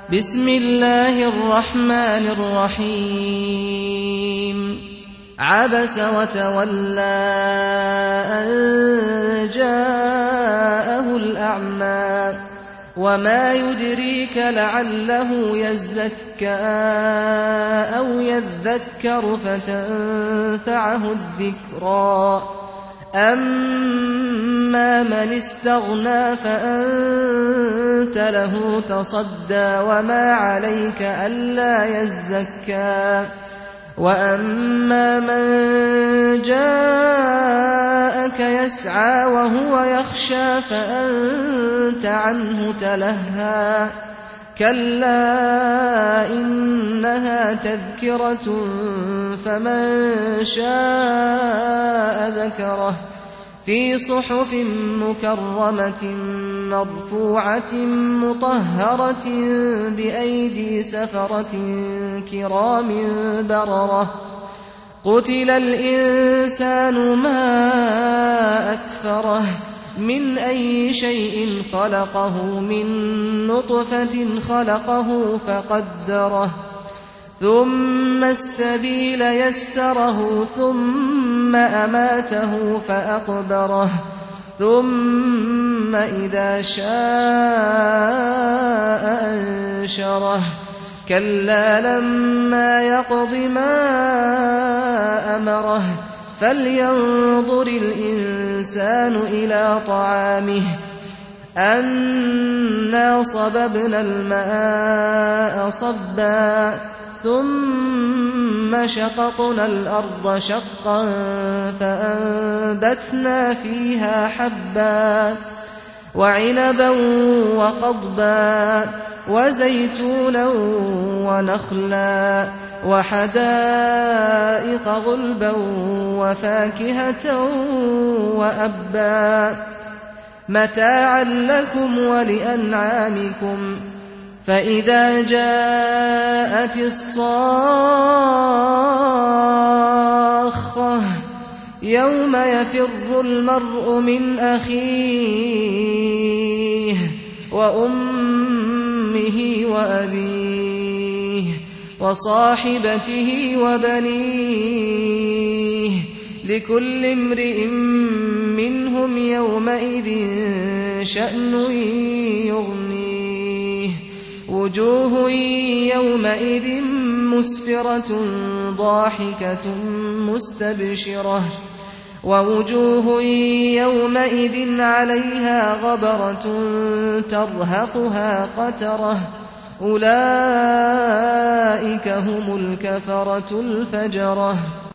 بسم الله الرحمن الرحيم عبس وتولى أن جاءه الأعمى وما يدريك لعله يزكى أو يذكر فتنفعه الذكرى أما من استغنى فأنت له تصدى وما عليك ألا يزكى وأما من جاءك يسعى وهو يخشى فأنت عنه تلهى كلا إنها تذكرة فمن شاء ذكره في صحف مكرمة مرفوعة مطهرة بأيدي سفرة كرام بررة قتل الإنسان ما أكفره من أي شيء خلقه من نطفة خلقه فقدره ثم السبيل يسره ثم أماته فأقبره ثم إذا شاء أنشره كلا لما يقض ما أمره فلينظر الإنسان إلى طعامه أنا صببنا الماء صبا ثم شققنا الأرض شقا فأنبتنا فيها حبا وعنبا وقضبا وزيتونا ونخلا وحدائق غلبا وفاكهة وأبا متاعا لكم ولأنعامكم فإذا جاءت الصاخة يوم يفر المرء من أخيه وأمه وأبيه وصاحبته وبنيه لكل امرئ منهم يومئذ شأن يغنيه وجوه يومئذ مسفرة ضاحكة مستبشرة ووجوه يومئذ عليها غبرة ترهقها قترة أولئك هم الكفرة الفجرة